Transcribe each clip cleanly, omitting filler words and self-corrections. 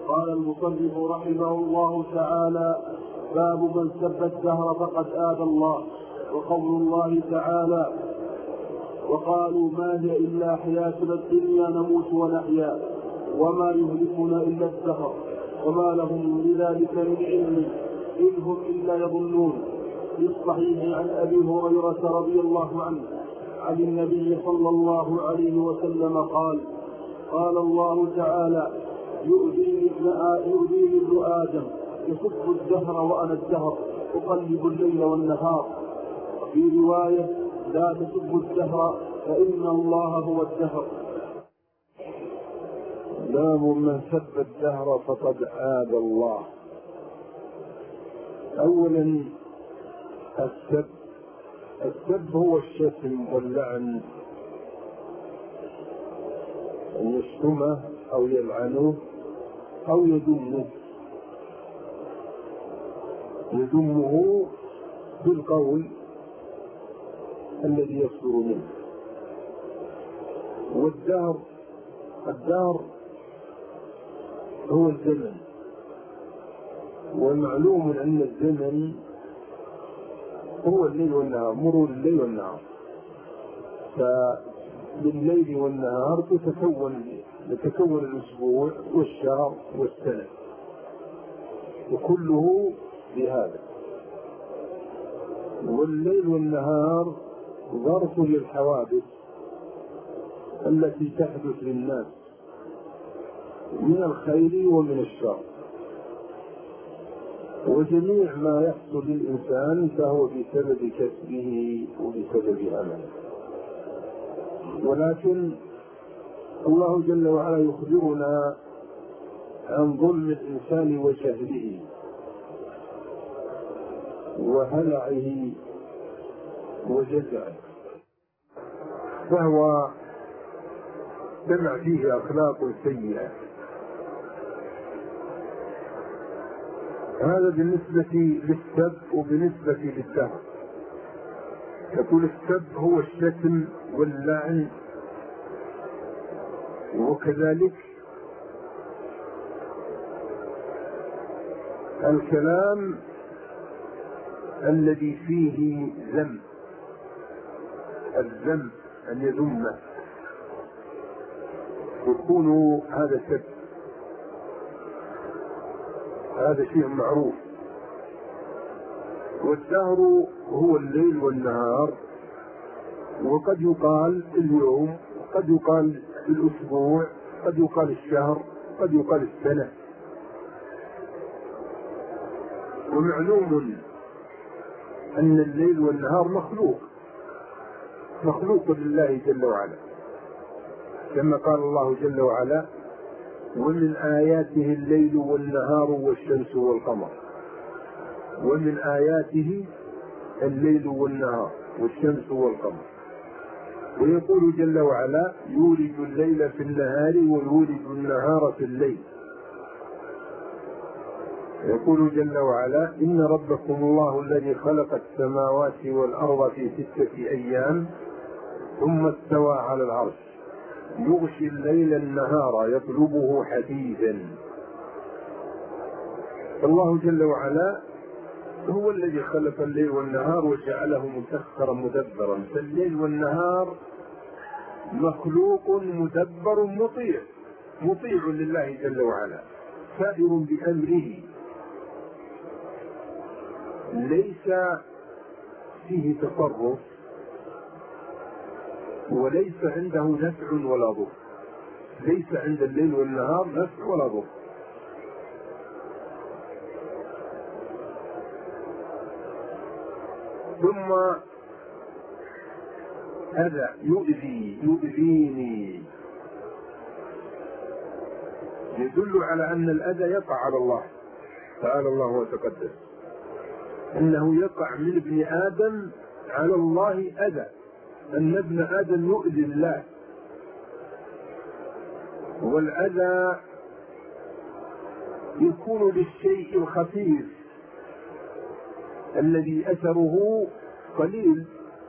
قال المصنف رحمه الله تعالى: باب من سب الدهر فقد آذى الله. وقول الله تعالى: وقالوا ما هي إلا حياتنا الدنيا نموت ونحيا وما يهلكنا إلا الدهر وما لهم بذلك من علم إن هم إلا يظنون. في الصحيح عن أبي هريرة رضي الله عنه عن النبي صلى الله عليه وسلم قال: قال الله تعالى: يؤذيني ابن آدم يسب الدهر وأنا الدهر أقلب الليل والنهار. وفي رواية: لا تسبوا الدهر فإن الله هو الدهر. باب من سب الدهر فقد آذى الله. أولا السب هو الشتم واللعن، أن يشتمه أو يلعنه أو يذمه بالقول الذي يصدر منه. والدهر هو الزمن، ومعلوم أن الزمن هو الليل والنهار، مرور الليل والنهار. فبالليل والنهار يتكون الأسبوع والشهر والسنة، وكله بهذا. والليل والنهار ظرف للحوادث التي تحدث للناس من الخير ومن الشر، وجميع ما يحصل للإنسان فهو بسبب كسبه وبسبب عمله. ولكن الله جل وعلا يخبرنا عن ظلم الإنسان وجهله وهلعه وجزعه، فهو جمع فيه أخلاق سيئة. هذا بالنسبة للسب. وبالنسبة للدهر يقول: السب هو الشتم واللعن، وكذلك الكلام الذي فيه ذم، الذم أن يذمه يكون هذا سب، هذا شيء معروف. والدهر هو الليل والنهار، وقد يقال اليوم، قد يقال الأسبوع، قد يقال الشهر، قد يقال السنة. ومعلوم أن الليل والنهار مخلوق لله جل وعلا، كما قال الله جل وعلا: ومن آياته الليل والنهار والشمس والقمر. ومن آياته الليل والنهار والشمس والقمر. ويقول جل وعلا: يولج الليل في النهار ويولج النهار في الليل. يقول جل وعلا: إن ربكم الله الذي خلق السماوات والأرض في 6 أيام ثم استوى على العرش يغشي الليل النهار يطلبه حثيثا. الله جل وعلا هو الذي خلق الليل والنهار وجعله مسخرا مدبرا. فالليل والنهار مخلوق مدبر مطيع لله جل وعلا، سائر بأمره، ليس فيه تصرف، وليس عنده نفع ولا ضر. ليس عند الليل والنهار نفع ولا ضر. ثم هذا يؤذيني يدل على أن الأذى يقع على الله تعالى الله وتقدس، أنه يقع من ابن آدم على الله أذى، أن ابن آدم يؤذي الله. والأذى يكون للشيء الخفيف الذي أثره قليل،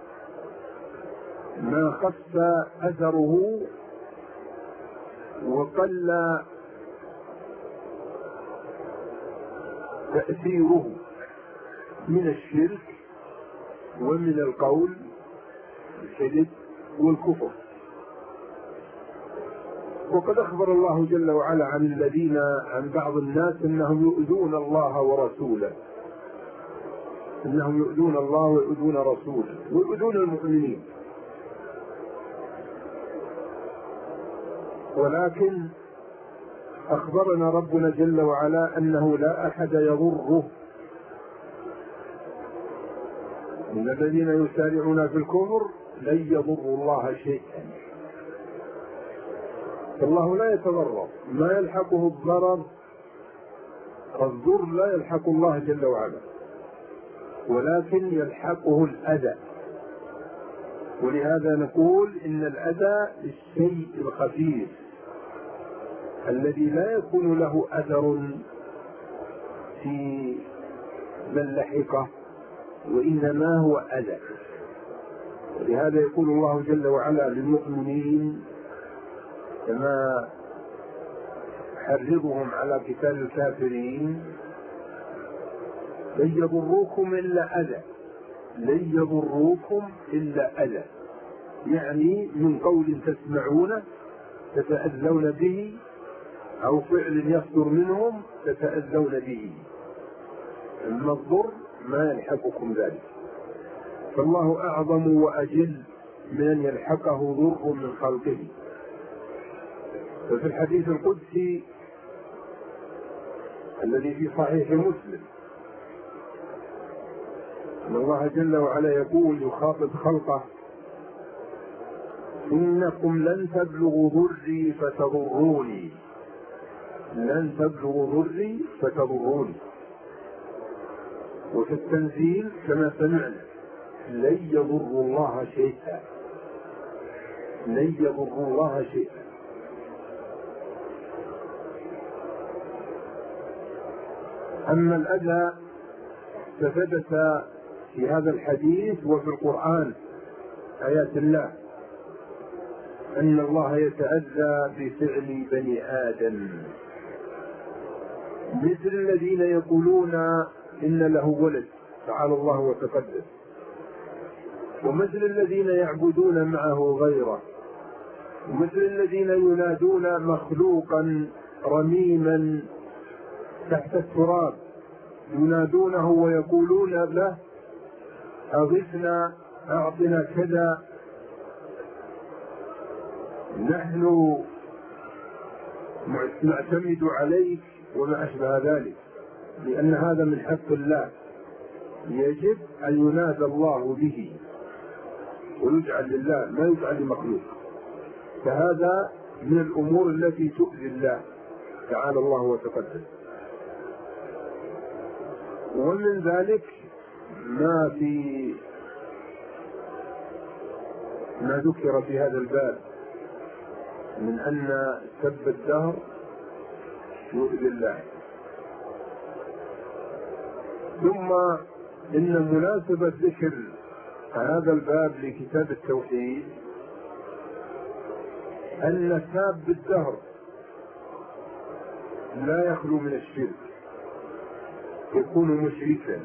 ما خف أثره وقل تأثيره من الشرك ومن القول الكذب والكفر. وقد أخبر الله جل وعلا عن بعض الناس أنهم يؤذون الله ورسوله، أنهم يؤذون الله ويؤذون رسوله ويؤذون المؤمنين. ولكن أخبرنا ربنا جل وعلا أنه لا أحد يضره، إن الذين يسارعون في الكفر لن يضروا الله شيئا. فالله لا يتضرر، ما يلحقه الضرر الضر لا يلحق الله جل وعلا، ولكن يلحقه الأذى. ولهذا نقول إن الأذى الشيء الخفيف الذي لا يكون له أثر في من لحقه، وإنما هو أذى. ولهذا يقول الله جل وعلا للمؤمنين كما حرضهم على قتال الكافرين: لن يضروكم إلا أذى، لن يضروكم إلا أذى، يعني من قول تسمعونه تتأذون به أو فعل يصدر منهم تتأذون به، أما الضر ما يلحقكم ذلك. فالله أعظم وأجل من أن يلحقه ضر من خلقه. ففي الحديث القدسي الذي في صحيح مسلم أن الله جل وعلا يقول يخاطب خلقه: إنكم لن تبلغوا ضري فتضروني، لن تبلغوا ضري فتضروني. وفي التنزيل كما سمعنا: لن يضروا الله شيئا، لن يضروا الله شيئا. أما الأذى فثبت في هذا الحديث وفي القرآن آيات الله أن الله يتأذى بفعل بني آدم، مثل الذين يقولون إن له ولد تعالى الله وتقدس، ومثل الذين يعبدون معه غيره، ومثل الذين ينادون مخلوقا رميما تحت التراب، ينادونه ويقولون له: أغثنا، أعطنا كذا، نحن نعتمد عليك، وما أشبه ذلك، لأن هذا من حق الله، يجب أن ينادى الله به ويجعل لله، ما يجعل لمخلوق. فهذا من الأمور التي تؤذي الله تعالى الله وتقدس. ومن ذلك ما ذكر في هذا الباب من أن سب الدهر يؤذي الله. ثم إن مناسبة ذكر هذا الباب لكتاب التوحيد أن ساب الدهر لا يخلو من الشرك، يكون مشركا،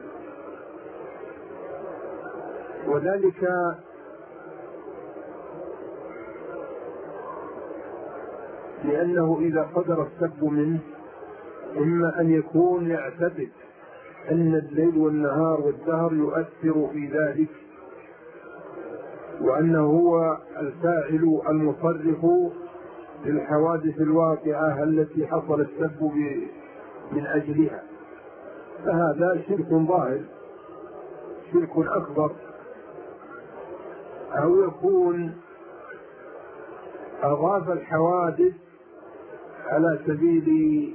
وذلك لأنه إذا صدر السب منه إما أن يكون يعتقد أن الليل والنهار والدهر يؤثر في ذلك، وأنه هو الفاعل المصرف للحوادث الواقعة التي حصل السب من أجلها، فهذا شرك ظاهر، شرك أكبر. أو يكون أضاف الحوادث على سبيل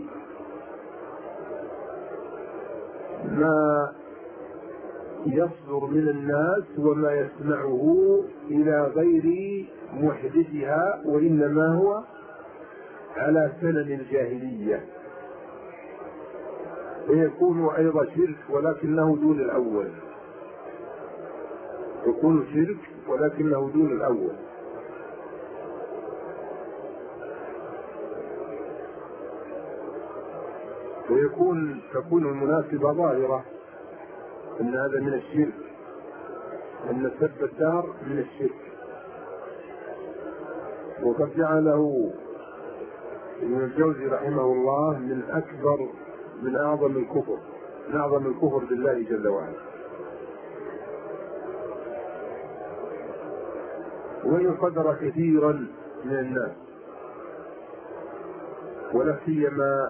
ما يصدر من الناس وما يسمعه إلى غير محدثها، وإنما هو على سنن الجاهلية، فيكون أيضا شرك ولكنه دون الأول، يكون شرك ولكنه دون الأول. تكون المناسبة ظاهرة أن هذا من الشرك، أن سب الدهر من الشرك. وقد جعله ابن الجوزي رحمه الله من أعظم الكفر بالله جل وعلا. وإن صدر كثيرا من الناس، ولا سيما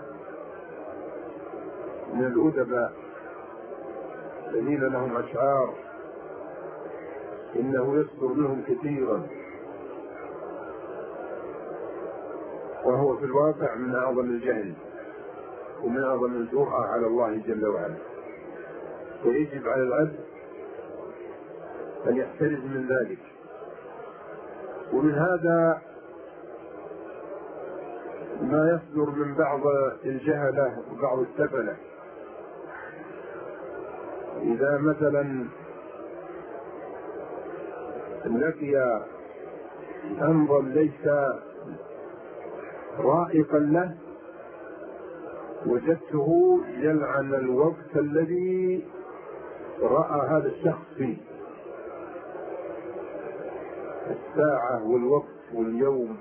من الأدباء الذين لهم أشعار إنه يصدر منهم كثيرا، وهو في الواقع من أعظم الجهل ومن أعظم الجرأة على الله جل وعلا. ويجب على العبد أن يحترز من ذلك. ومن هذا ما يصدر من بعض الجهلة وبعض السفلة، إذا مثلا لقي أمرا ليس رائقا له وجدته يلعن الوقت الذي رأى هذا الشخص فيه، الساعة والوقت واليوم،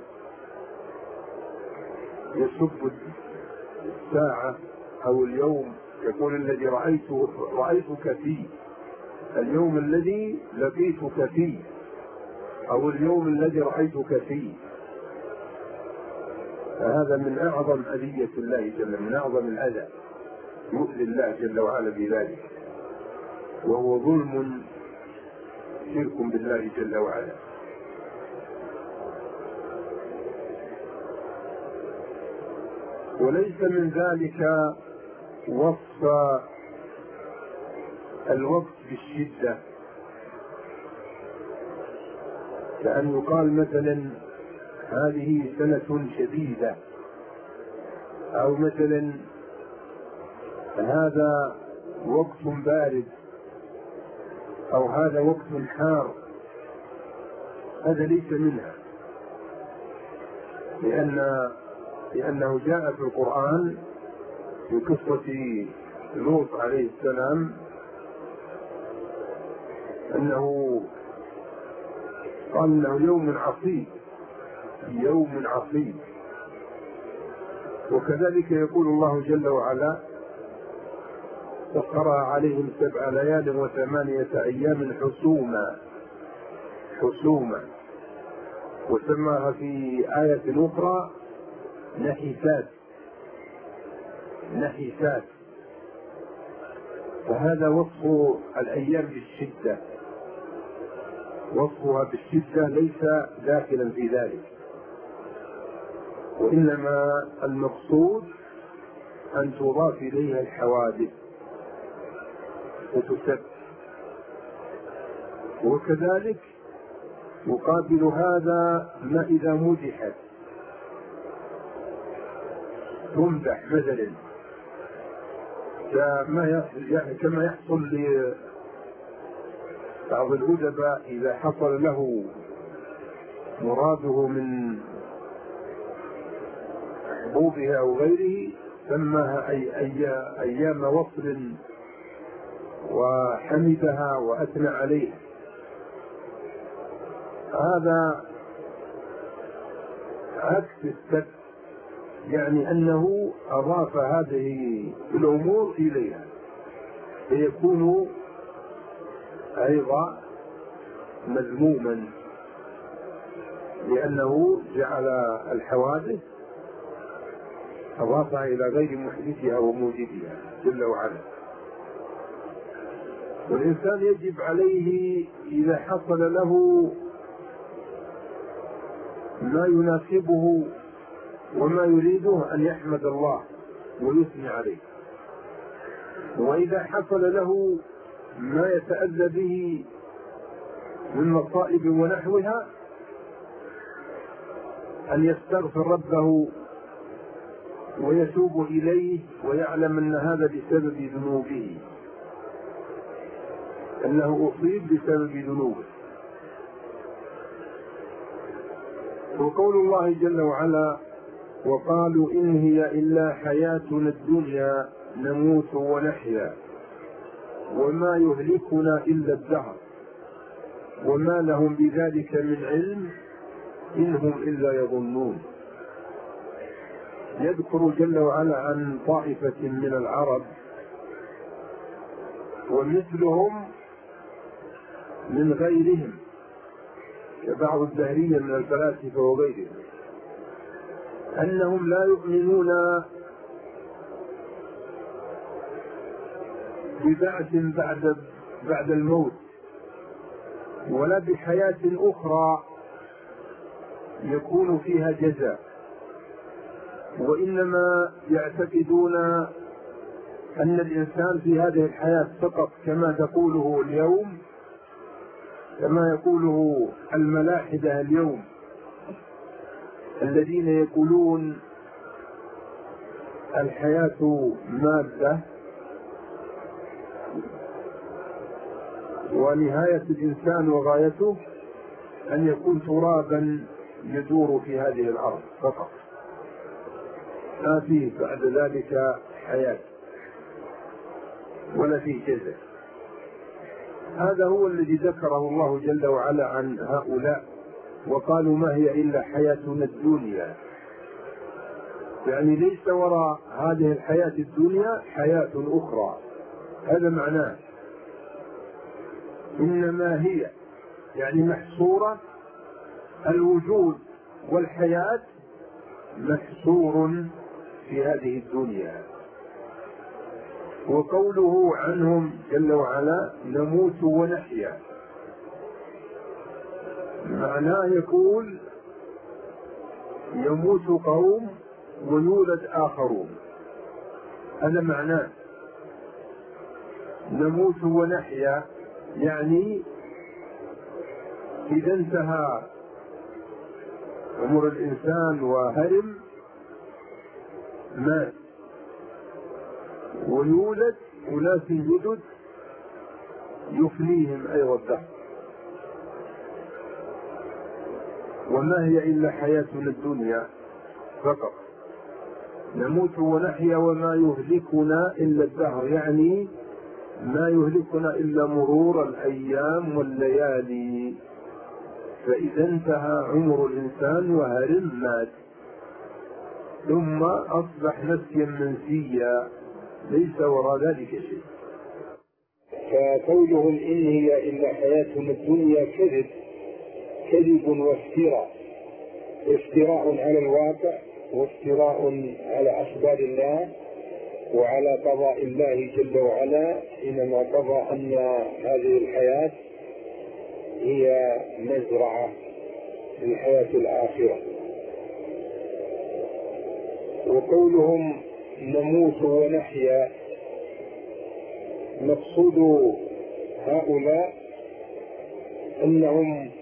يسب الساعة أو اليوم، يقول الذي رأيتك فيه، اليوم الذي لقيتك فيه، أو اليوم الذي رأيتك فيه. فهذا من أعظم أذية الله جل، من أعظم الأذى، يؤذي الله جل وعلا بذلك، وهو ظلم شرك بالله جل وعلا. وليس من ذلك وصف الوقت بالشدة، كأن يقال مثلا هذه سنة شديدة، أو مثلا هذا وقت بارد، أو هذا وقت حار. هذا ليس منها، لأنه جاء في القرآن في قصة لوط عليه السلام أنه قال إنه يوم عصيب. وكذلك يقول الله جل وعلا سخرها عليهم 7 ليال و8 أيام حسوما، وسماها في آية أخرى نحسات. فهذا وصف الأيام بالشدة، وصفها بالشدة ليس داخلا في ذلك، وإنما المقصود أن تضاف إليها الحوادث وتسب. وكذلك يقابل هذا ما إذا مدحت تمدح مثلا، كما يحصل لبعض الأدباء إذا حصل له مراده من حبوبها أو غيره سماها أيام وصل وحمدها وأثنى عليها. هذا عكس السب، يعني أنه أضاف هذه الأمور إليها فيكون أيضا مذموما، لأنه جعل الحوادث أضافها إلى غير محدثها وموجدها جل وعلا. والإنسان يجب عليه إذا حصل له ما يناسبه وما يريده أن يحمد الله ويثني عليه، وإذا حصل له ما يتأذى به من مصائب ونحوها أن يستغفر ربه ويتوب إليه، ويعلم أن هذا بسبب ذنوبه، أنه أصيب بسبب ذنوبه. وقول الله جل وعلا وقالوا إن هي إلا حياتنا الدنيا نموت ونحيا وما يهلكنا إلا الدهر وما لهم بذلك من علم إن هم إلا يظنون. يذكر جل وعلا عن طائفة من العرب ومثلهم من غيرهم كبعض الدهرية من الفلاسفة وغيرهم أنهم لا يؤمنون ببعث بعد الموت ولا بحياة أخرى يكون فيها جزاء، وإنما يعتقدون أن الإنسان في هذه الحياة فقط كما تقوله اليوم، كما يقوله الملاحدة اليوم الذين يقولون الحياة مادة ونهاية الإنسان وغايته أن يكون ترابا يدور في هذه الأرض فقط، ما فيه بعد ذلك حياة ولا فيه جزاء. هذا هو الذي ذكره الله جل وعلا عن هؤلاء، وقالوا ما هي إلا حياتنا الدنيا، يعني ليس وراء هذه الحياة الدنيا حياة أخرى، هذا معناه. إنما هي يعني محصورة، الوجود والحياة محصور في هذه الدنيا. وقوله عنهم جل وعلا نموت ونحيا، معناه يقول يموت قوم ويولد آخرون، هذا معناه. نموت ونحيا يعني إذا انتهى عمر الإنسان وهرم مات، ويولد أناس جدد يفنيهم أيضا الدهر. وما هي إلا حياتنا الدنيا فقط نموت ونحيا وما يهلكنا إلا الدهر، يعني ما يهلكنا إلا مرور الأيام والليالي، فإذا انتهى عمر الإنسان وهرم مات ثم أصبح نسيا منسيا ليس وراء ذلك شيء. فقولهم إن هي إلا حياتنا الدنيا كذب وافتراء، افتراء على الواقع وافتراء على أخبار الله وعلى قضاء الله جل وعلا، إنما قضى أن هذه الحياة هي مزرعة للحياة الآخرة. وقولهم نموت ونحيا، مقصود هؤلاء أنهم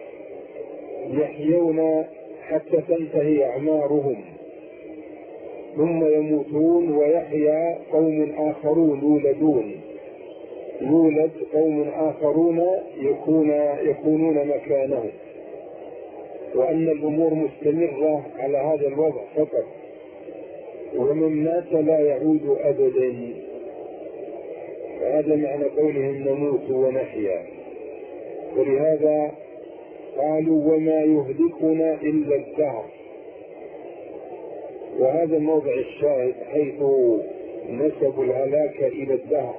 يحيون حتى تنتهي أعمارهم ثم يموتون ويحيا قوم آخرون يولد قوم آخرون يكونون مكانهم، وأن الأمور مستمرة على هذا الوضع فقط، ومن مات لا يعود أبدا. هذا معنى قولهم نموت ونحيا. ولهذا قالوا وما يهلكنا إلا الدهر، وهذا الموضع الشاهد حيث نسبوا الهلاك إلى الدهر،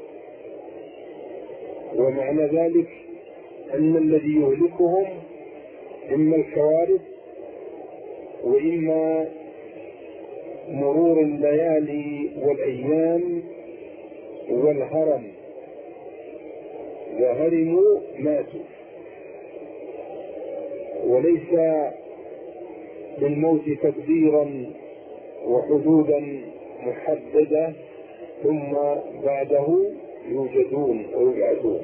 ومعنى ذلك أن الذي يهلكهم إما الكوارث وإما مرور الليالي والأيام والهرم، وهرموا ماتوا. وليس للموت تقديرا وحدودا محددة ثم بعده يوجدون أو يبعثون.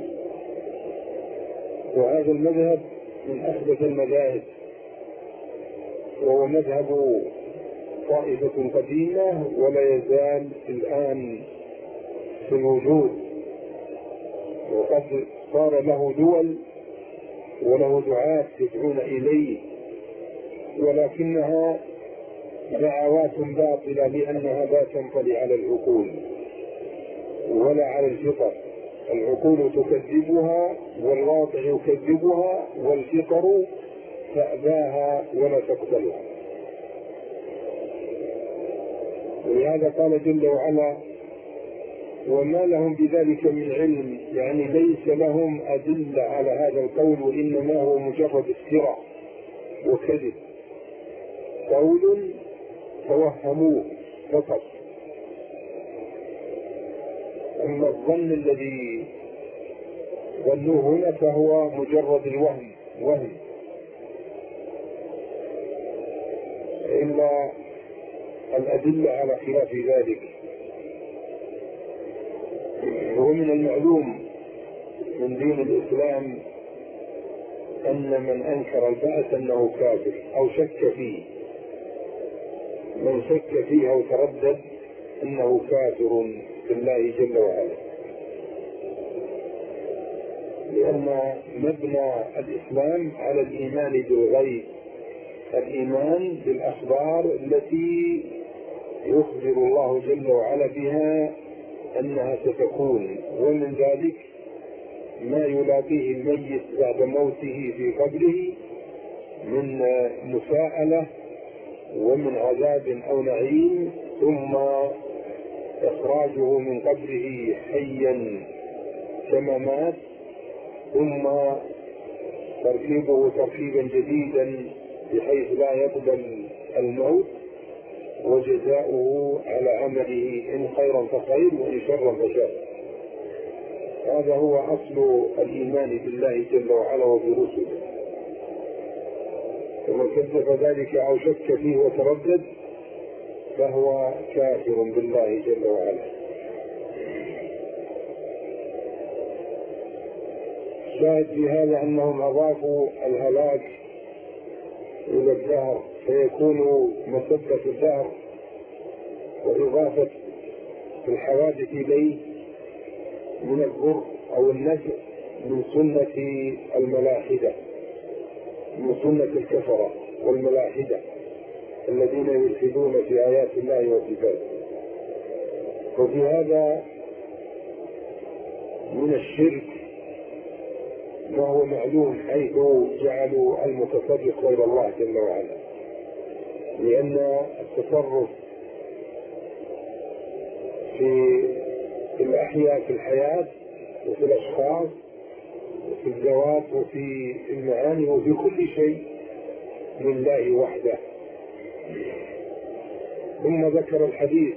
وهذا المذهب من أحدث المذاهب، وهو مذهب طائفة قديمة ولا يزال الآن في الوجود، وقد صار له دول وله دعاة يدعون إليه، ولكنها دعوات باطلة لأنها لا تنطلي على العقول ولا على الفطر. العقول تكذبها والواقع يكذبها والفطر تأباها ولا تقبلها. ولهذا قال جل وعلا: وما لهم بذلك من علم، يعني ليس لهم أدلة على هذا القول، وإنما هو مجرد افتراء وكذب، قول توهموه فقط. أما الظن الذي ظنوه هنا فهو مجرد وهم، إلا الأدلة على خلاف ذلك. ومن المعلوم من دين الإسلام أن من أنكر البعث أنه كافر أو شك فيه. من شك فيه أو تردد أنه كافر بالله جل وعلا، لأن مبنى الإسلام على الإيمان بالغيب، الإيمان بالأخبار التي يخبر الله جل وعلا بها أنها ستكون، ومن ذلك ما يلاقيه الميت بعد موته في قبره من مساءلة ومن عذاب أو نعيم، ثم إخراجه من قبره حيا كما مات، ثم تركيبه تركيبا جديدا بحيث لا يقبل الموت، وجزاؤه على عمله إن خيرا فخير وإن شرا فشر. هذا هو أصل الإيمان بالله جل وعلا وبرسله. ومن كذب ذلك أو شك فيه وتردد فهو كافر بالله جل وعلا. شاهد في هذا أنهم أضافوا الهلاك إلى الدهر، فيكون مسبة الدهر وإضافة الحوادث إليه من الضر أو النفع من سنة الملاحدة، من سنة الكفرة والملاحدة الذين يلحدون في آيات الله وصفاته. وفي هذا من الشرك ما هو معلوم، حيث جعلوا المتصرف غير الله جل وعلا، لأن التصرف في الأحياء في الحياة وفي الأشخاص وفي الذوات وفي المعاني وفي كل شيء لله وحده. ثم ذكر الحديث،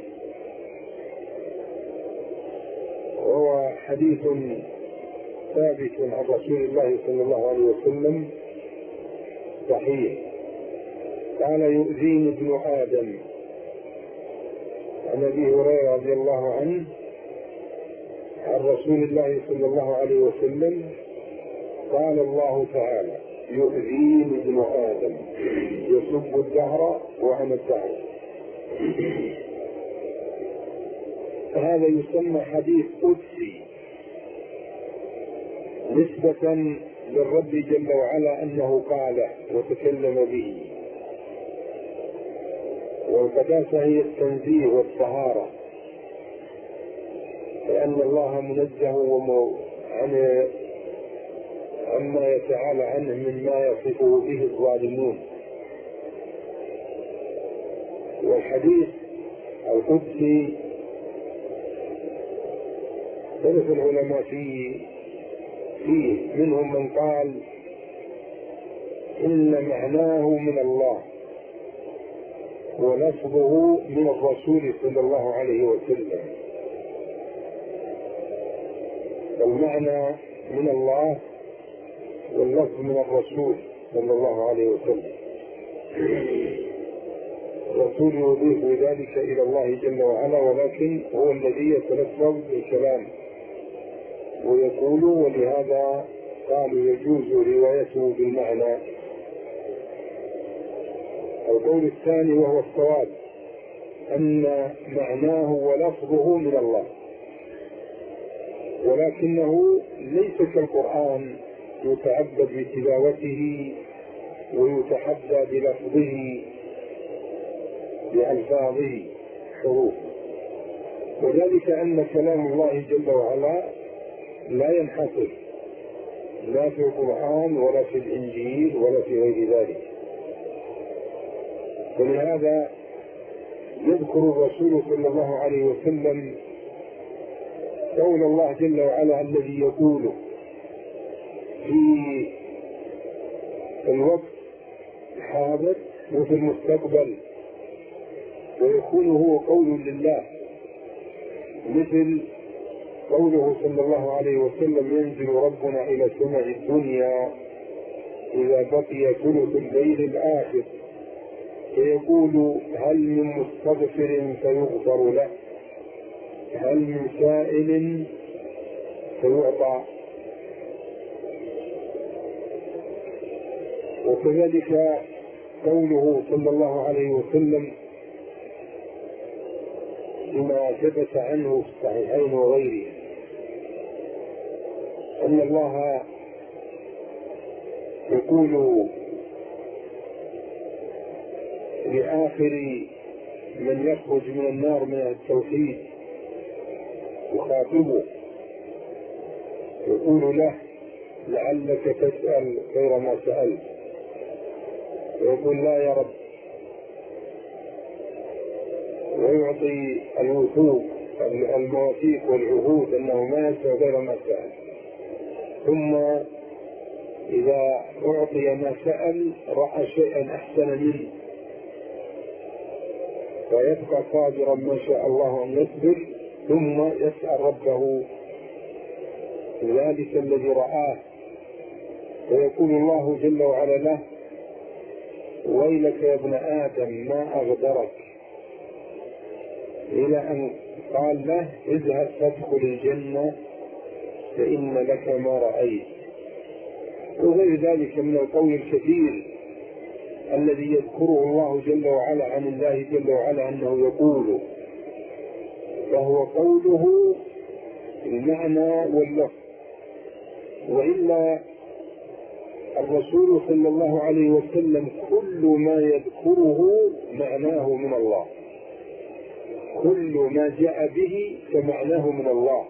وهو حديث ثابت عن رسول الله صلى الله عليه وسلم صحيح. قال: يؤذيني ابن آدم. عن أبي هريرة رضي الله عنه عن رسول الله صلى الله عليه وسلم قال الله تعالى: يؤذيني ابن آدم يسب الدهر وأنا الدهر. هذا يسمى حديث قدسي نسبة للرب جل وعلا أنه قاله وتكلم به. والقداسة هي التنزيه والطهارة، لأن الله منزه عما يتعالى عنه مما يصفه به الظالمون. والحديث القدسي اختلف العلماء فيه، منهم من قال إن معناه من الله ولفظه من الرسول صلى الله عليه وسلم. المعنى من الله واللفظ من الرسول صلى الله عليه وسلم. الرسول يضيف ذلك إلى الله جل وعلا، ولكن هو الذي يتلفظ بالكلام ويقول، ولهذا قالوا يجوز روايته بالمعنى. القول الثاني وهو الصواب أن معناه ولفظه من الله، ولكنه ليس كالقرآن يتعبد بتلاوته ويتحدى بلفظه، بألفاظه حروف. وذلك أن كلام الله جل وعلا لا ينحصر لا في القرآن ولا في الإنجيل ولا في غير ذلك. ولهذا يذكر الرسول صلى الله عليه وسلم قول الله جل وعلا الذي يقول في الوقت الحاضر وفي المستقبل، ويكون هو قول لله، مثل قوله صلى الله عليه وسلم ينزل ربنا إلى سماء الدنيا إذا بقي ثلث الليل الآخر فيقول هل من مستغفر فيغفر له، هل من سائل فيعطى. وكذلك قوله صلى الله عليه وسلم بما ثبت عنه في الصحيحين وغيره أن الله يقول لآخر من يخرج من النار من التوحيد يخاطبه يقول له لعلك تسأل غير ما سألت، ويقول لا يا رب، ويعطي الوثوق المواثيق والعهود أنه ما يسأل غير ما سأل، ثم إذا أعطي ما سأل رأى شيئا أحسن منه ويبقى صابرا ما شاء الله أن يصبر، ثم يسأل ربه ذلك الذي رآه، ويقول الله جل وعلا له ويلك يا ابن آدم ما أغدرك، إلى أن قال له اذهب فادخل الجنة فإن لك ما رأيت. وغير ذلك من القول الكثير الذي يذكره الله جل وعلا عن الله جل وعلا أنه يقول، فهو قوله المعنى واللفظ. وإلا الرسول صلى الله عليه وسلم كل ما يذكره معناه من الله، كل ما جاء به فمعناه من الله.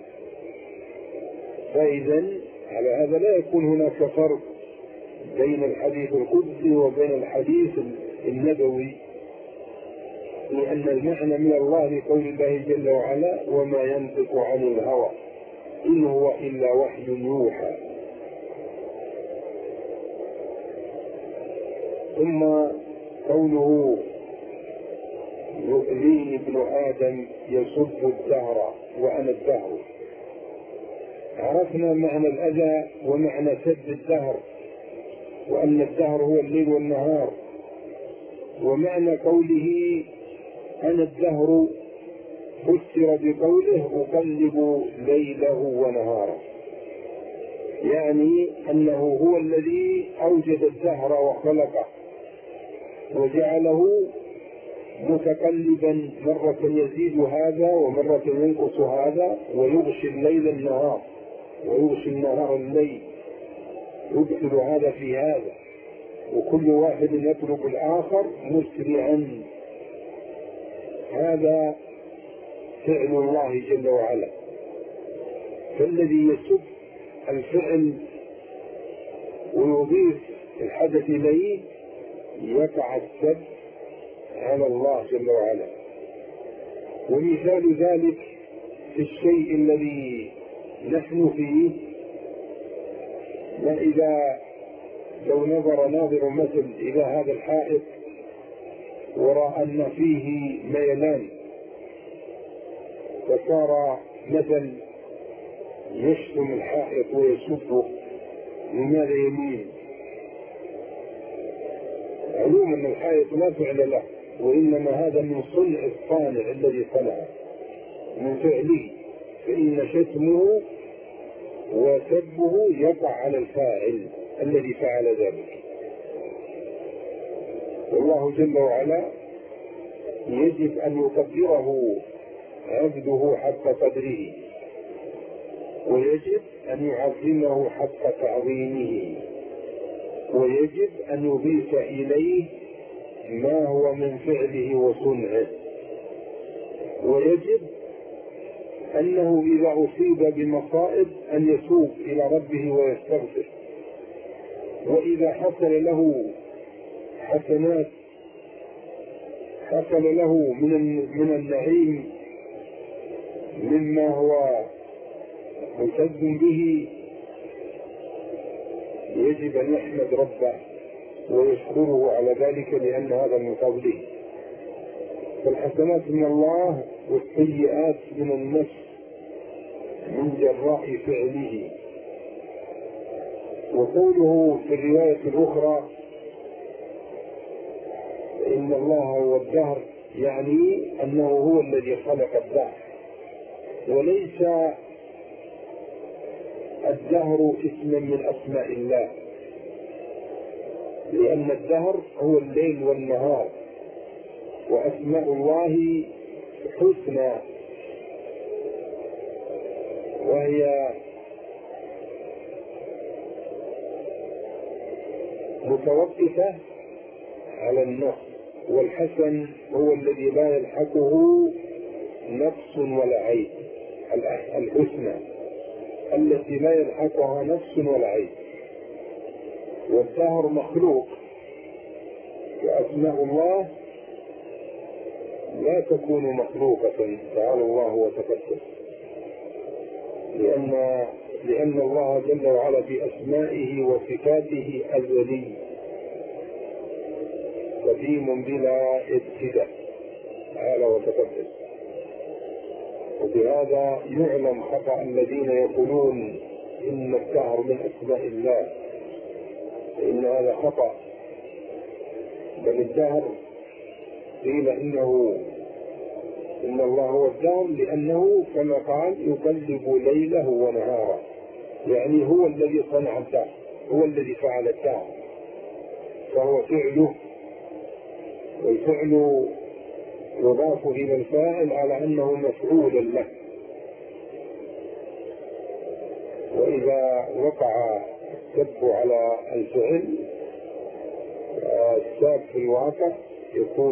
فإذا على هذا لا يكون هناك فرق بين الحديث القدسي وبين الحديث النبوي، لأن المعنى من الله لقول الله جل وعلا وما ينطق عن الهوى إن هو إلا وحي يوحى. ثم قوله يؤذيني ابن آدم يسب الدهر وأنا الدهر، عرفنا معنى الأذى ومعنى سب الدهر، وأن الدهر هو الليل والنهار. ومعنى قوله أنا الدهر فسر بقوله أقلب ليله ونهاره، يعني أنه هو الذي أوجد الدهر وخلقه وجعله متقلبا، مرة يزيد هذا ومرة ينقص هذا، ويغشي الليل النهار ويغشي النهار الليل، يدخل هذا في هذا، وكل واحد يترك الآخر مسرعا. هذا فعل الله جل وعلا. فالذي يسب الفعل ويضيف الحدث إليه يقع السب على الله جل وعلا. ومثال ذلك في الشيء الذي نحن فيه، وإذا لو نظر ناظر مثل إلى هذا الحائط ورأى أن فيه ميلان فصار مثل يشتم الحائط ويسبه، لماذا يمين؟ علوم أن الحائط لا فعل له، وإنما هذا من صنع الصانع الذي صنعه من فعله، فإن شتمه وسبه يقع على الفاعل الذي فعل ذلك. والله جل وعلا يجب أن يقدره عبده حق قدره، ويجب أن يعظمه حق تعظيمه، ويجب أن يضيف إليه ما هو من فعله وصنعه، ويجب أنه إذا أصيب بمصائب أن يتوب إلى ربه ويستغفر، وإذا حصل له حسنات حصل له من النعيم مما هو مسد به، يجب أن يحمد ربه ويشكره على ذلك، لأن هذا من فضله. فالحسنات من الله والسيئات من النفس من جراء فعله. وقوله في الرواية الأخرى إن الله هو الدهر، يعني أنه هو الذي خلق الدهر، وليس الدهر اسما من أسماء الله، لأن الدهر هو الليل والنهار، وأسماء الله حسنى، وهي متوقفة على النقص، والحسن هو الذي لا يلحقه نقص ولا عيب، الحسنى التي لا يلحقها نقص ولا عيب. والدهر مخلوق، وأسماء الله لا تكون مخلوقة، تعالى الله وتقدس، لأن الله جل وعلا بأسمائه وصفاته أزلي قديم بلا ابتداء، تعالى وتقدس. وبهذا يعلم خطأ الذين يقولون إن الدهر من أسماء الله، إن هذا خطأ، بل الدهر قيل إن الله هو الدهر لأنه كما قال يقلب ليله ونهاره، يعني هو الذي صنع الدهر، هو الذي فعل الدهر، فهو فعله، والفعل يضاف إلى الفاعل على أنه مفعول له. وإذا وقع السب على الفعل الساب في الواقع يكون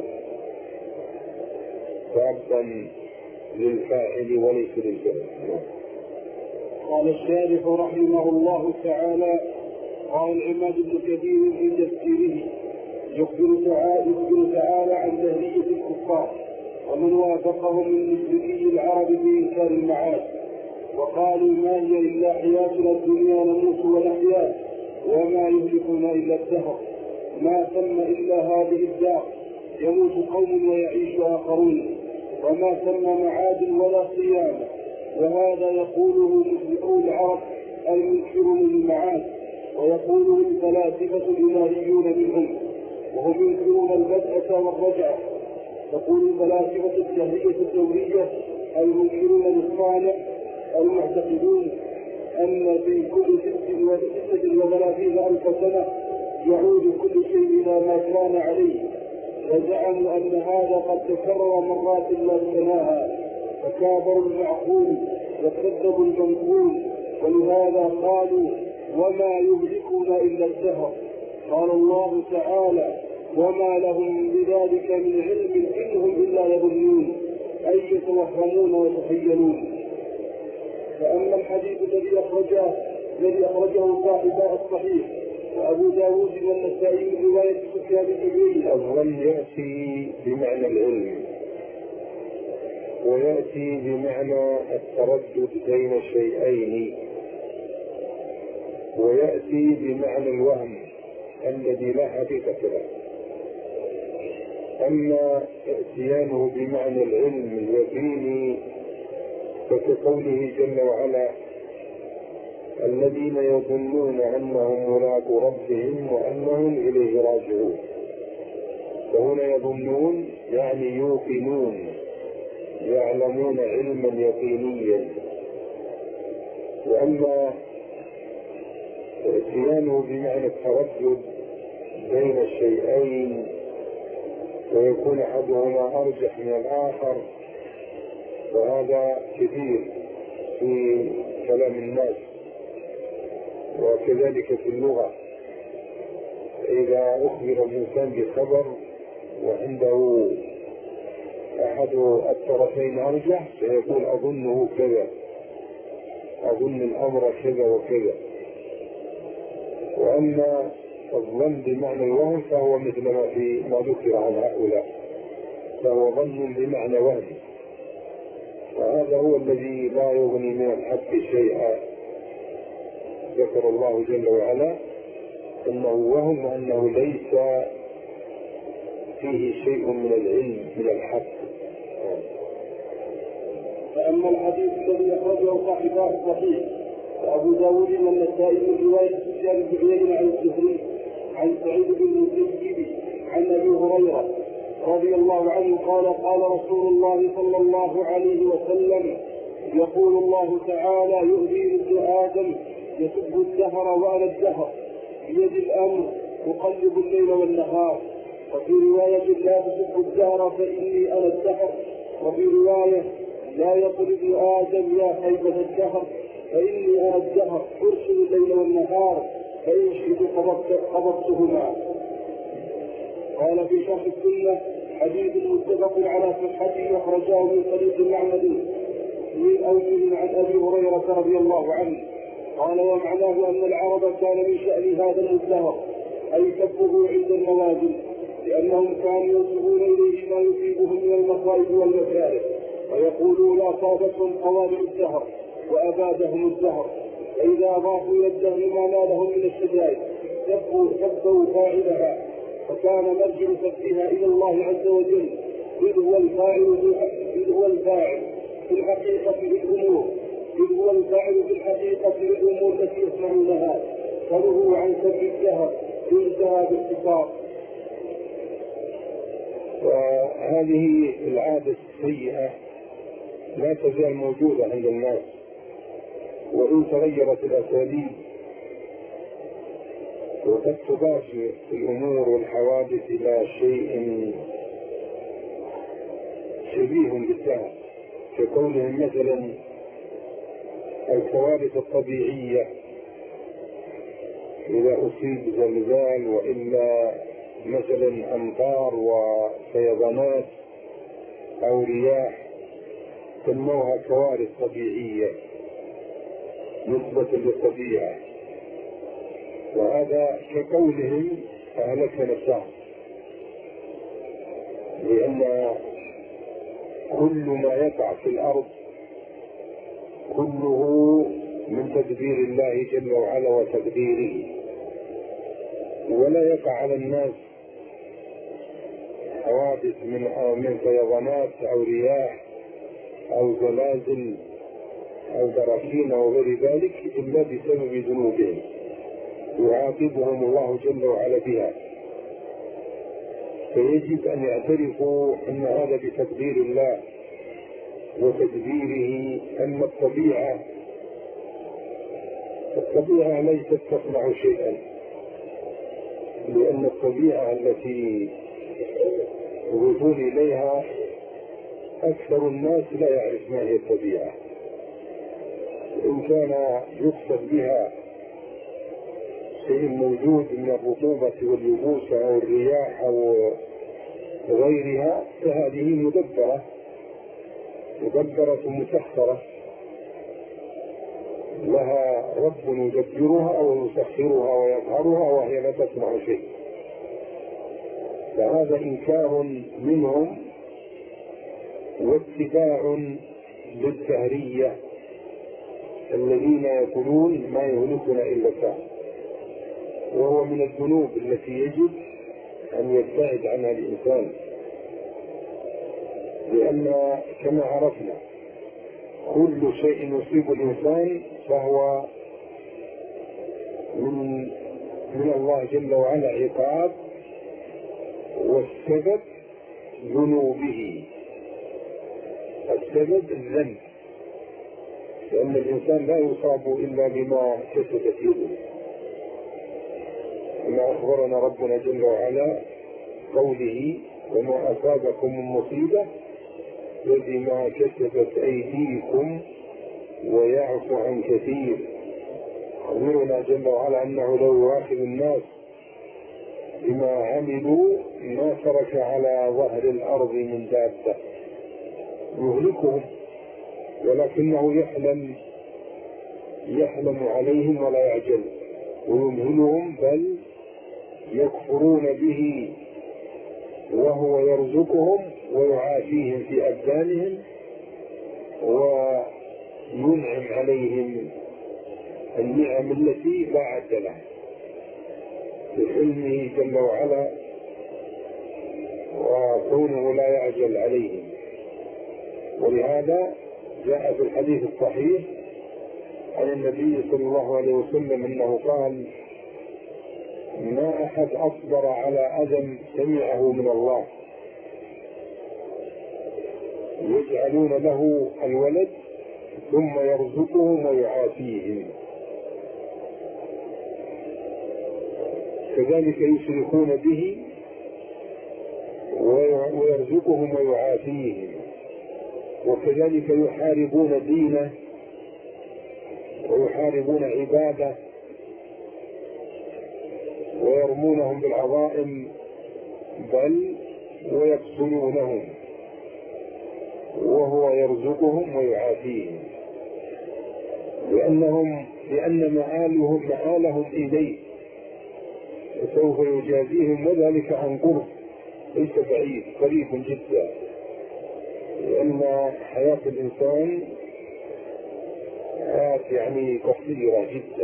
سابا للفاعل وليس للفعل. قال الشارح رحمه الله تعالى: قال العماد بن كثير في تفسيره: يخبر تعالى عن دهرية الكفار ومن وافقهم من مشركي العرب بإنكار المعاد، وقالوا ما هي إلا حياتنا الدنيا نموت ونحيا وما يهلكنا إلا الدهر، ما ثم إلا هذه الدار، يموت قوم ويعيش آخرون، وما ثم معاد ولا قيامة. وهذا يقوله مشركو العرب المنكرون للمعاد، ويقوله الفلاسفة الإلهيون منهم وهم ينكرون البدءة والرجعة. تقول الفلاسفة الدهرية الدورية المنكرون للصانع المعتقدون أن في كل 36,000 سنة يعود كل شيء إلى ما كان عليه، وزعموا أن هذا قد تكرر مرات لا تناهى، فكابروا المعقول وكذبوا المنقول، ولهذا قالوا وما يهلكنا إلا الدهر. قال الله تعالى: وما لهم بذلك من علم إنهم إلا يظنون، أي يتوهمون ويتخيلون. فأما الحديث الذي أخرجه صاحب الصحيح وأبو داود والنسائي من رواية سفيان بن عيينة، الظن يأتي بمعنى العلم، ويأتي بمعنى التردد بين الشيئين، ويأتي بمعنى الوهم الذي لا حقيقة له. أما اتيانه بمعنى العلم اليقيني فكقوله جل وعلا: الذين يظنون أنهم ملاقو ربهم وأنهم إليه راجعون. فهنا يظنون يعني يوقنون، يعلمون علما يقينيا. وأما اتيانه بمعنى التردد بين الشيئين ويكون أحدهما أرجح من الآخر، وهذا كثير في كلام الناس وكذلك في اللغة. إذا أخبر الإنسان بخبر وعنده أحد الطرفين أرجح سيقول أظنه كذا، أظن الأمر كذا وكذا. وأما الظن بمعنى الوهم فهو مثل ما ذكر عن هؤلاء، فهو ظن بمعنى وهم، وهذا هو الذي لا يغني من الحق شيئا. ذكر الله جل وعلا أنه وهم وأنه ليس فيه شيء من العلم من الحق. فأما الحديث الذي أخرجه صاحباه الصحيح وأبو داود والنسائي من رواية سفيان بن عيينة عن الزهري عن سعيد بن المسيب عن أبي هريرة رضي الله عنه قال قال رسول الله صلى الله عليه وسلم يقول الله تعالى يهدي ابن آدم يسب الدهر وأنا الدهر بيد الأمر أقلب الليل والنهار. وفي رواية لا تسب الدهر فإني أنا الدهر. وفي رواية لا يقل ابن آدم يا خيبة الدهر فإني أنا الدهر أرسل الليل والنهار فإن شئت قبضتهما. قال في شرح السنة حديث متفق على صحته أخرجاه من طريق معمد من أوجه عن أبي هريرة رضي الله عنه قال ومعناه أن العرب كان من شأن هذا المدهر أي سبه عند النوازل لأنهم كانوا ينسبون إليه ما يصيبهم من المصائب والمكاره ويقولون أصابتهم قوارع الدهر وأبادهم الدهر، فإذا أضافوا إلى الدهر ما نالهم من الشدائد سبوا فاعلها، فكان مرجع سبها إلى الله عز وجل إذ هو الفاعل في الحقيقة للأمور التي يسمعونها، فنهوا عن سب الدهر انتهى باختصار. وهذه العادة السيئة لا تزال موجودة عند الناس، وإن تغيرت الأساليب وقد تضاف الأمور والحوادث إلى شيء شبيه بالدهر، كقولهم مثلا الكوارث الطبيعية إذا أصيب زلزال وإلا مثلا أمطار وفيضانات أو رياح سموها كوارث طبيعية نسبة للطبيعة، وهذا كقولهم أهلكنا الشعب، لأن كل ما يقع في الأرض كله من تدبير الله جل وعلا وتقديره، ولا يقع على الناس حوادث من فيضانات أو رياح أو زلازل أو براكين أو غير ذلك إلا بسبب ذنوبهم يعاقبهم الله جل وعلا بها. فيجب أن يعترفوا أن هذا بتقدير الله وتدبيره. أن الطبيعة ليست تصنع شيئا، لأن الطبيعة التي يضيفون إليها أكثر الناس لا يعرف ما هي الطبيعة، إن كان يقصد بها شيء موجود من الرطوبة واليبوس أو الرياح أو غيرها فهذه مدبرة مسخرة لها رب يدبرها أو يسخرها ويظهرها وهي لا تصنع شيء. فهذا إنكار منهم واتباع للدهرية الذين يقولون ما يهلكنا إلا الدهر، وهو من الذنوب التي يجب أن يبتعد عنها الإنسان، لأن كما عرفنا كل شيء يصيب الإنسان فهو من الله جل وعلا عقاب، والسبب ذنوبه، السبب الذنب، لأن الإنسان لا يصاب إلا بما كسبت يده، كما أخبرنا ربنا جل وعلا قوله وما أصابكم من مصيبة بما كسبت أيديكم ويعفو عن كثير. أخبرنا جل وعلا أنه لو يؤاخذ الناس بما عملوا ما ترك على ظهر الأرض من دابة يهلكهم، ولكنه يحلم عليهم ولا يعجل ويمهلهم، بل يكفرون به وهو يرزقهم ويعافيهم في أبدانهم وينعم عليهم النعم التي لا عد لها بعلمه جل وعلا وكونه لا يعجل عليهم. ولهذا جاء في الحديث الصحيح عن النبي صلى الله عليه وسلم أنه قال: ما أحد أصبر على أذى سمعه من الله يجعلون له الولد ثم يرزقهم ويعافيهم، كذلك يشركون به ويرزقهم ويعافيهم، وكذلك يحاربون دينه ويحاربون عباده ويرمونهم بالعظائم بل ويقتلونهم وهو يرزقهم ويعافيهم، لأن مآلهم إليه وسوف يجازيهم، وذلك عن قرب ليس بعيد، قريب جدا، لأن حياة الإنسان حياة قصيرة جدا.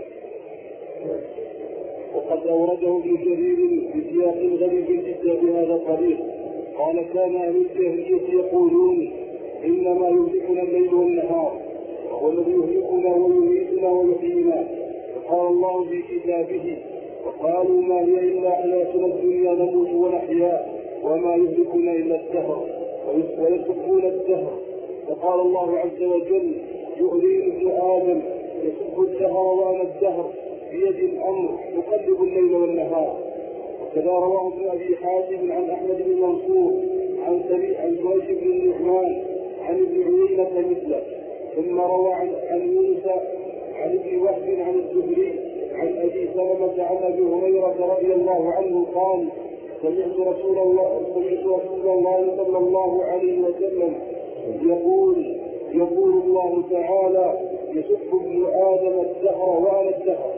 وقد أورده ابن جرير بسياق غريب جدا بهذا الطريق، قال: كان أهل الجاهلية يقولون: إنما يهلكنا الليل والنهار، وهو الذي يهلكنا ويميتنا ويحيينا. فقال الله في كتابه: وقالوا ما هي إلا حياتنا الدنيا نموت ونحيا وما يهلكنا إلا الدهر ويسبون الدهر. فقال الله عز وجل: يؤذيني ابن آدم يسب الدهر وأنا الدهر بيد الأمر يقلب الليل والنهار. وكذا رواه ابن أبي حاتم عن أحمد بن منصور عن سويد بن النعمان عن ابن عيينة مثله. ثم روى عن يونس عن ابن وهب عن الزهري عن أبي سلمة عن أبي هريرة رضي الله عنه قال: سمعت رسول الله صلى الله عليه وسلم يقول الله تعالى: يسب ابن آدم الدهر وأنا الدهر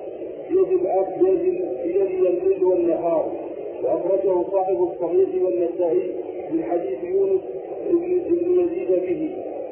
بيدي الليل والنهار. وأخرجه صاحب الصحيح والنسائي من حديث يونس بن يزيد به.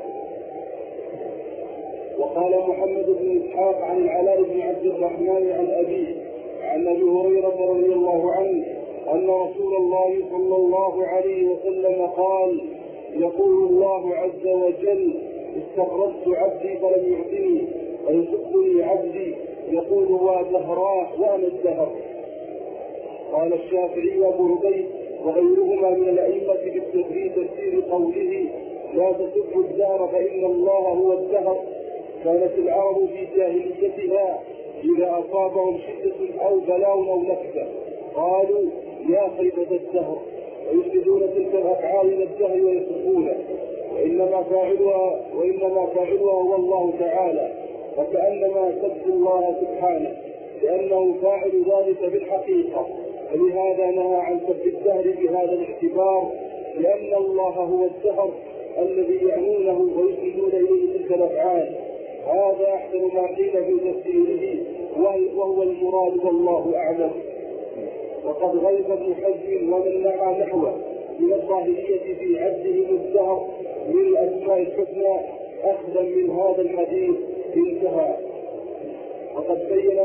وقال محمد بن إسحاق عن العلاء بن عبد الرحمن عن أبيه عن أبي هريرة رضي الله عنه أن رسول الله صلى الله عليه وسلم قال: يقول الله عز وجل: استقرضت عبدي فلم يعطني، ويسبني عبدي يقول: ودهراه وأنا الدهر. قال الشافعي وابو عبيد وغيرهما من الأئمة في تفسير قوله: لا تسبوا الدهر فإن الله هو الدهر. كانت العرب في جاهليتها إذا أصابهم شدة أو بلاء أو نكبة قالوا: يا خيبة الدهر، ويفسدون تلك الأفعال من الدهر ويسبونه، وإنما فاعلها هو الله تعالى، وكأنما سب الله سبحانه لأنه فاعل ذلك بالحقيقة. فلهذا نهى عن سب الدهر بهذا الاعتبار، لأن الله هو الدهر الذي يعنونه ويسندون إليه تلك الأفعال. هذا أحسن ما قيل في تفسيره وهو المراد والله أعلم. وقد غلب ابن حزم ومن نعى نحوه من الظاهرية في عدهم الدهر من الأسماء الحسنى أخذا من هذا الحديث. انتهى. وقد بين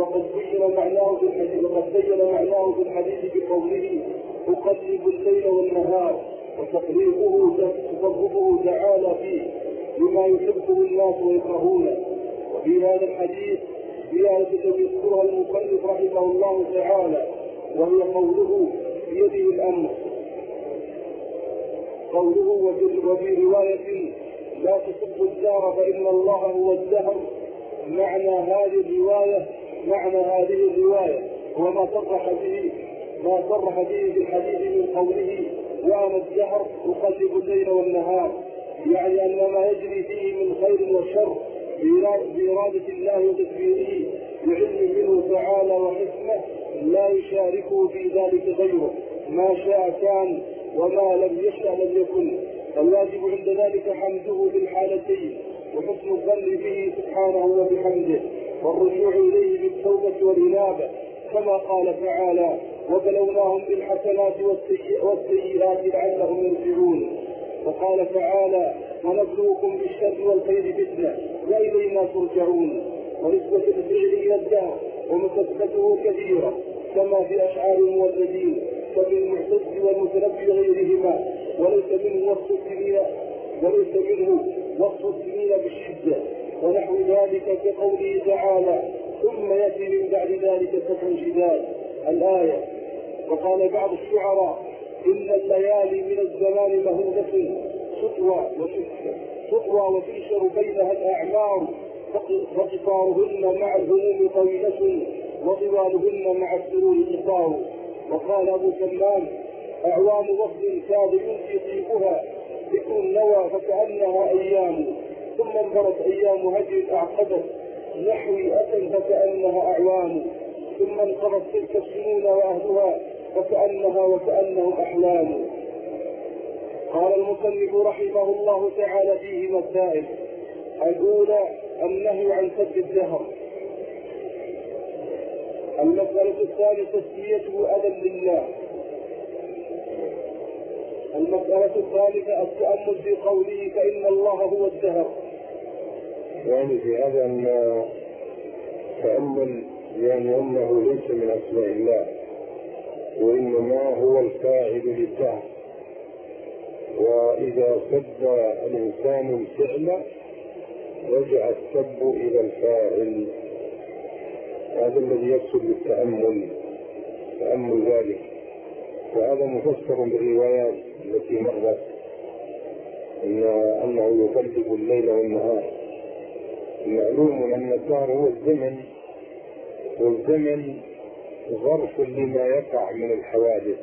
معناه في الحديث بقوله: أقلب الليل والنهار، وتصرفه تعالى فيه بما يحبه الناس ويكرهونه. وفي هذا الحديث زيادة يذكرها المصنف رحمه الله تعالى، وهي قوله: بيده الأمر. قوله: وفي رواية: لا تسبوا الدهر فإن الله هو الدهر. معنى هذه الرواية هو ما صرح به في الحديث من قوله: وأنا الدهر أقلب الليل والنهار، يعني أن ما يجري فيه من خير وشر بإرادة الله وتدبيره بعلم منه تعالى وحكمه لا يشاركه في ذلك غيره، ما شاء كان وما لم يشأ لم يكن. الواجب عند ذلك حمده بالحالتين وحسن الظن به سبحانه وبحمده والرجوع إليه بالتوبة والإنابة، كما قال تعالى: وبلوناهم بالحسنات والسيئات لعلهم يرجعون. وقال تعالى: ونبلوكم بالشر والخير فتنة وإلينا ترجعون. ونسبة الفعل إلى الدهر ومسبته كثيرة كما في أشعار المولدين كالمعتز والمتنبي غيرهما، وليس منه وصف السنين بالشدة ونحو ذلك كقوله تعالى: ثم يأتي من بعد ذلك سبع شداد الآية. وقال بعض الشعراء: إن الليالي من الزمان مهودة تطوى وتنشر بينها الأعمار، فقطارهن مع الهموم طويلة وطوالهن مع السرور قصار. وقال أبو سلمان: أعوام وفد كاد ينفي طيبها ذكر النوى فكأنها أيام، ثم انظرت أيام هجر أعقدت نحوي أتى فكأنها أعوام، ثم انقضت تلك السنون وأهلها وكأنهم أحلام. قال المصنف رحمه الله تعالى فيه مسائل: الأولى النهي عن سب الدهر. المسألة الثالثة تسميته أذى لله. المسألة الثالثة التأمل في قوله: فإن الله هو الدهر. يعني في هذا أن تأمل يعني أنه ليس من أسماء الله، وإنما هو الفاعل للدهر، وإذا سب الإنسان الفعل رجع السب إلى الفاعل. هذا الذي يقصد بالتأمل، تأمل ذلك. وهذا مفسر بالروايات التي مرت أنه يقلب الليل والنهار. معلوم أن الدهر هو الزمن، والزمن ظرف لما يقع من الحوادث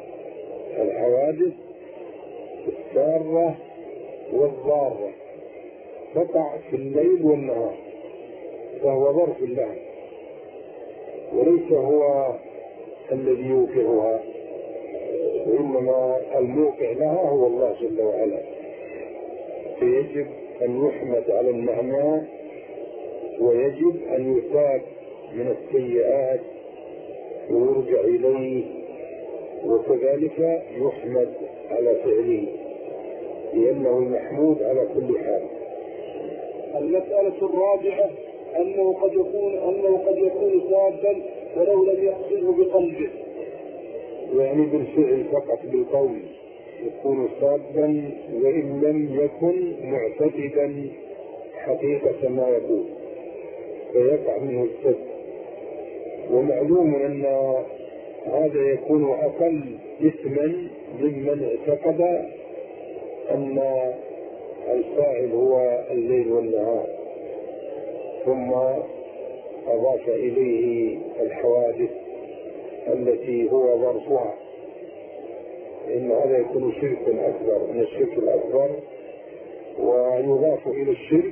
السارة والضارة تقع في الليل والنهار، فهو ظرف الله وليس هو الذي يوقعها، وإنما الموقع لها هو الله جل وعلا. فيجب أن يحمد على المعنى، ويجب أن يتاب من السيئات ويرجع إليه، وكذلك يحمد على فعله لأنه المحمود على كل حال. المسألة الرابعة أنه قد يكون سابا ولو لم يقصده بقلبه، يعني بالفعل فقط بالقول يكون سابا وإن لم يكن معتقدا حقيقة ما يقول فيقع منه السب. ومعلوم أن هذا يكون أقل إثما ممن اعتقد أن الفاعل هو الليل والنهار ثم أضاف إليه الحوادث التي هو ظرفها، إن هذا يكون شرك أكبر من الشرك الأكبر. ويضاف إلى الشرك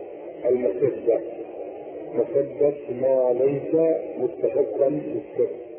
المسبة، مسبة ما ليس مستحقا للسب.